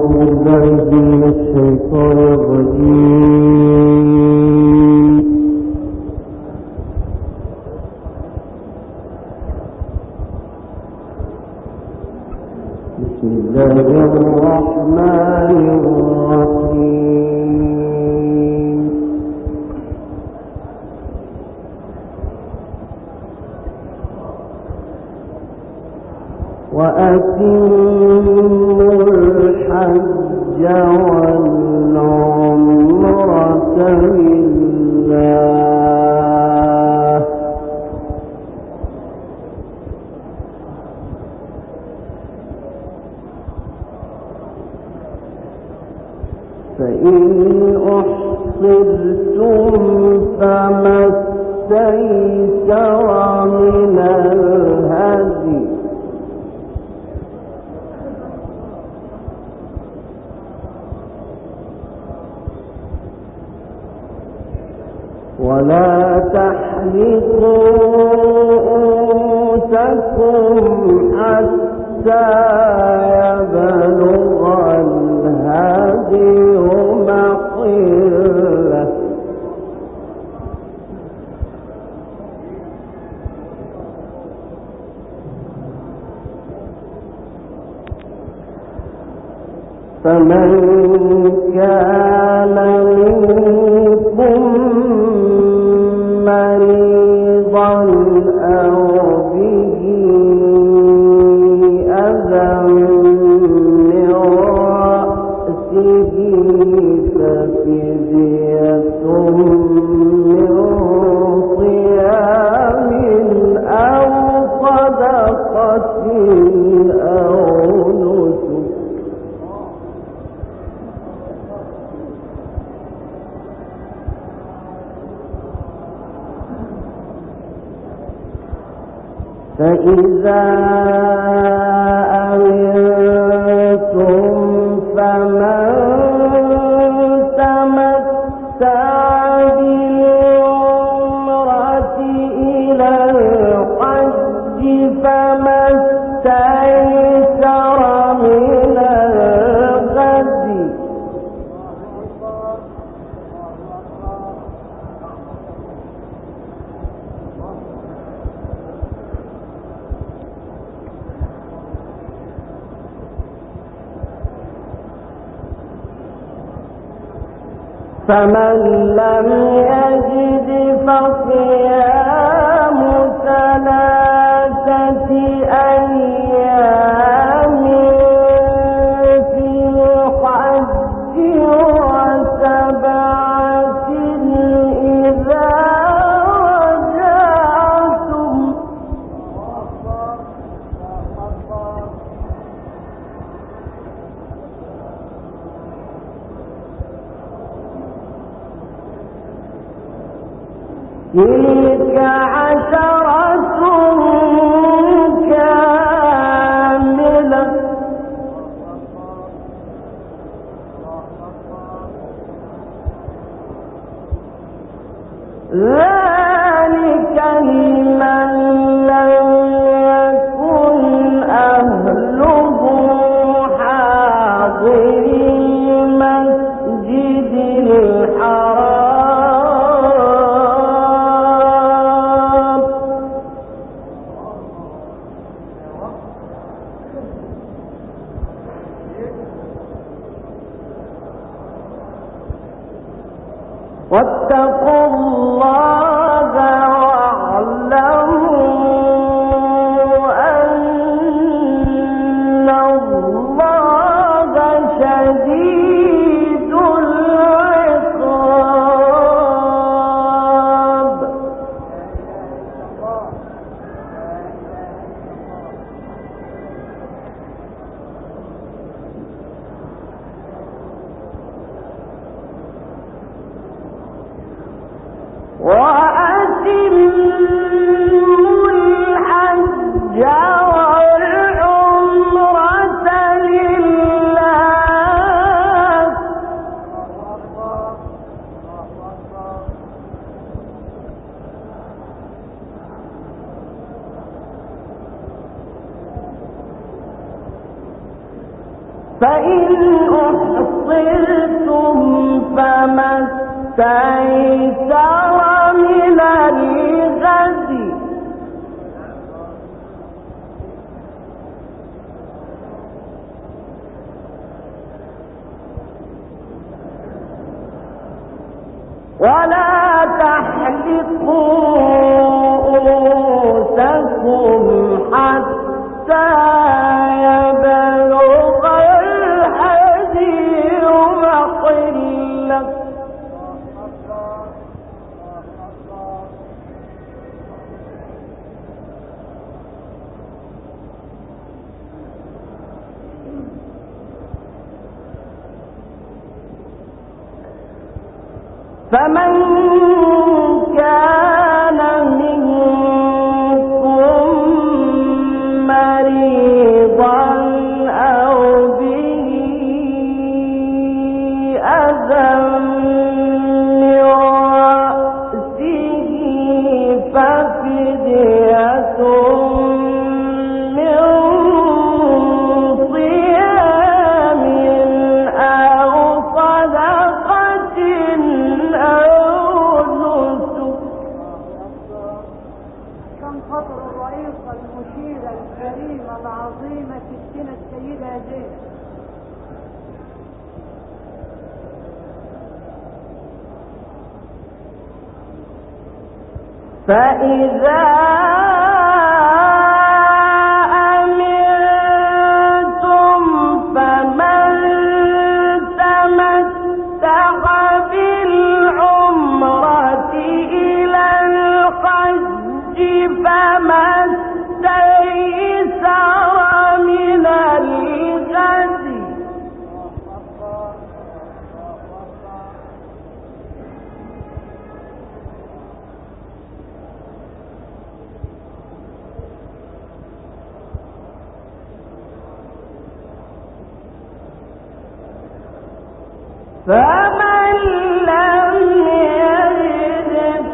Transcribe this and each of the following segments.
ولا تحلقوا رؤوسكم حتى يبلغ الهدي محله فمن كان منكم مريضا أو به أذى من رأسه ففدية من صيام أو صدقة أو نسك فإذا أمنتم فمن تمتع بالعمرة إلى الحج فما استيسر من الهدي فمن لم يجد فصيام 3 أيام في الحج و7 إذا رجعتم تلك 10 كاملة ذلك لمن لم يكن أهله حاضر المسجد الحرام واتقوا الله واعلموا أن الله شديد العقاب وأتموا الحج والعمرة لله فإن أفطرتم فما استيسر من الهدي ولا تحلقوا رؤوسكم حتى يبلغ الهدي محله فمن كان منكم مريضا أو به أذى من رأسه ففدية من صيام أو صدقة كان خطر الرئيسة المشيرة الكريمة العظيمة ستنا السيدة زينب فإذا أمنتم فمن تمتع بالعمرة إلى الحج فما استيسر من الهدي فمن لم يجد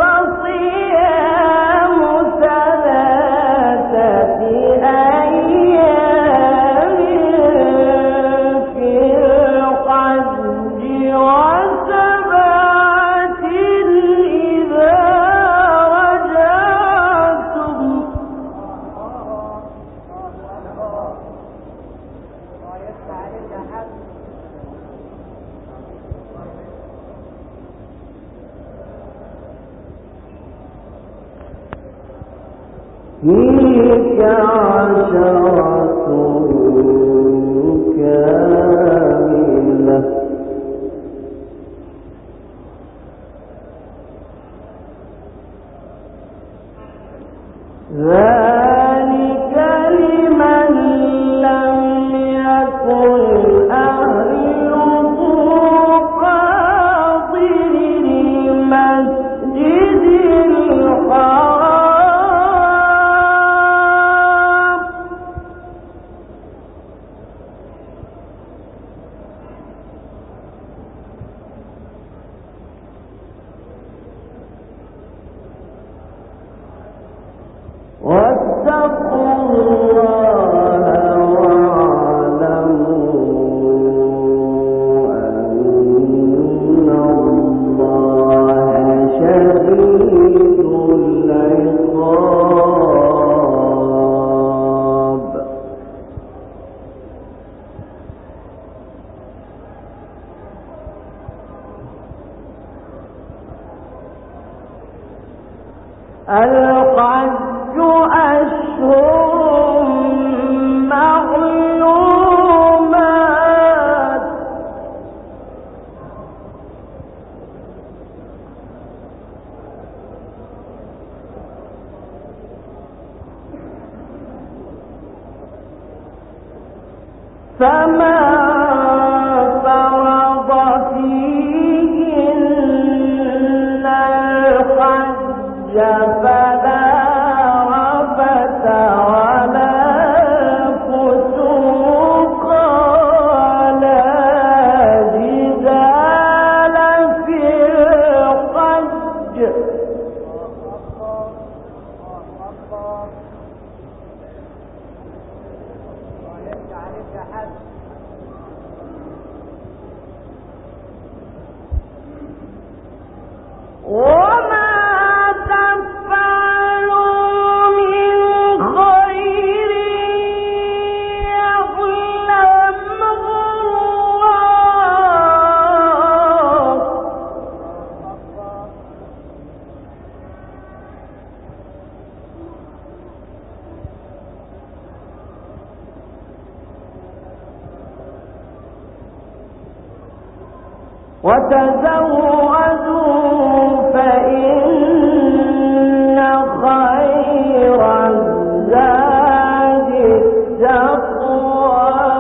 فصيام ثلاثة أيام في الحج وسبعة إذا رجعتم تلك عشرة كاملة ذلك لمن لم يكن أهله حاضر المسجد الحرام واتقوا الله واعلموا أن الله شديد العقاب الحج أشهر معلومات فمن فرض فيهن الحج فلا رفث ولا فسوق ولا جدال في الحج وتزودوا فإن خير الزاد التقوى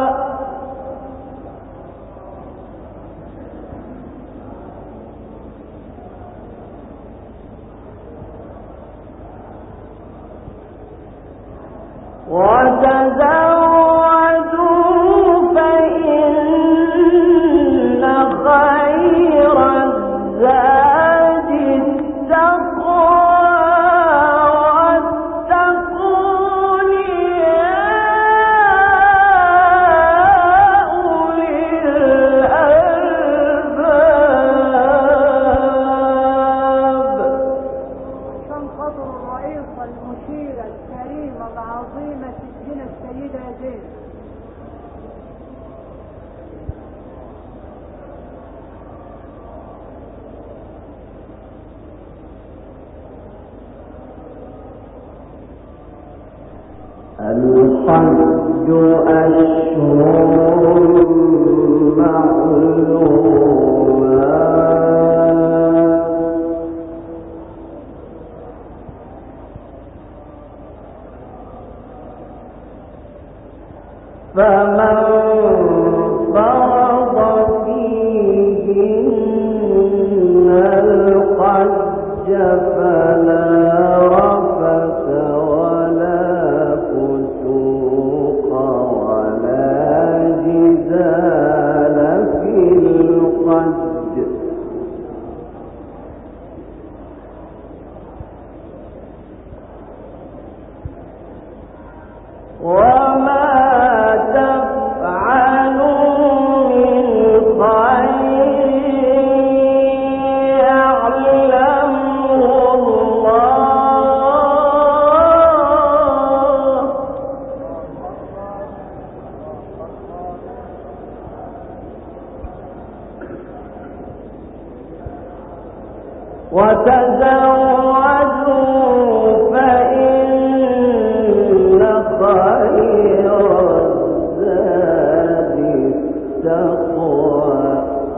الحج أشهر معلومات فمن فرض فيهن الحج فلا رفث ولا فسوق ولا جدال في الحج وما وتزودوا فإن خير الزاد التقوى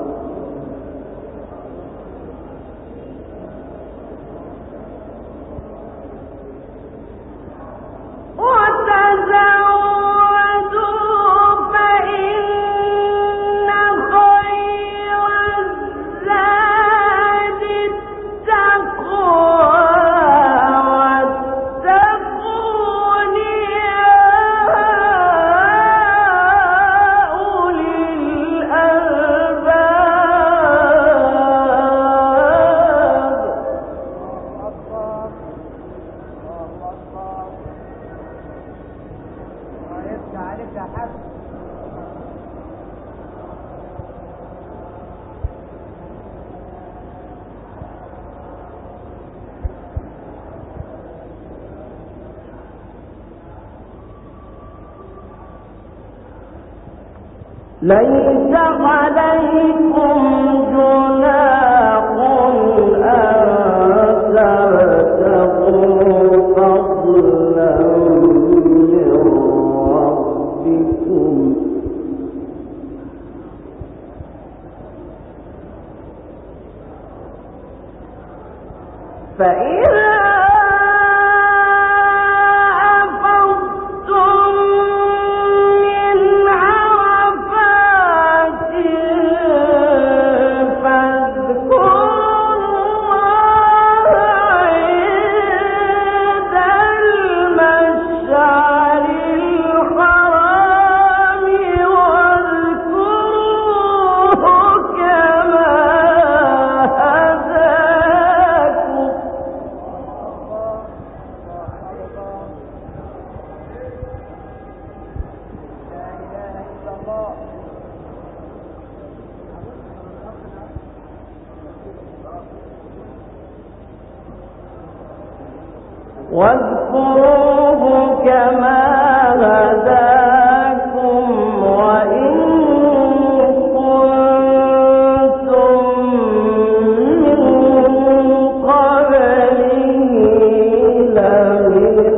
ليس عليكم جناح أن تبتغوا فضلا من ربكم فإذا واذكروه كما هداكم وإن كنتم من قبله لمن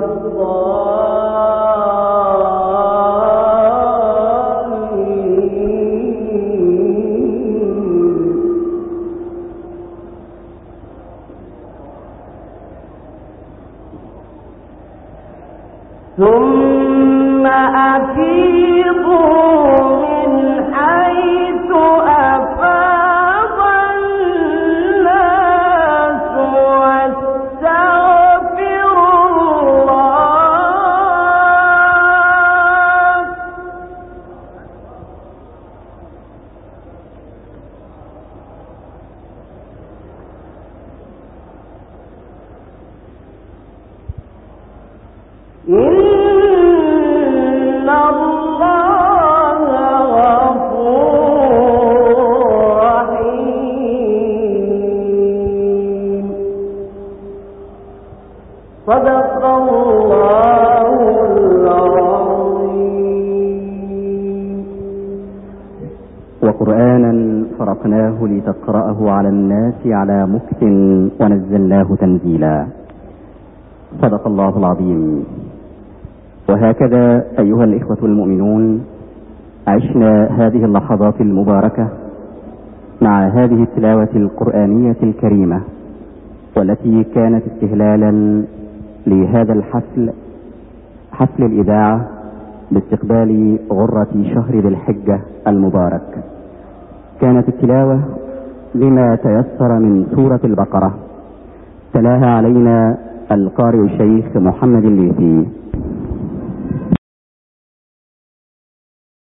ثم أفيضوا من حيث أفاض الناس واستغفروا الله إن الله غفور رحيم. صدق الله العظيم. وقرآنا فرقناه لتقرأه على الناس على مكث ونزلناه تنزيلا. صدق الله العظيم. وهكذا أيها الإخوة المؤمنون عشنا هذه اللحظات المباركة مع هذه التلاوة القرآنية الكريمة، والتي كانت استهلالا لهذا الحفل، حفل الإذاعة باستقبال غرة شهر ذي الحجة المبارك. كانت التلاوة بما تيسر من سورة البقرة، تلاها علينا القارئ الشيخ محمد الليثي.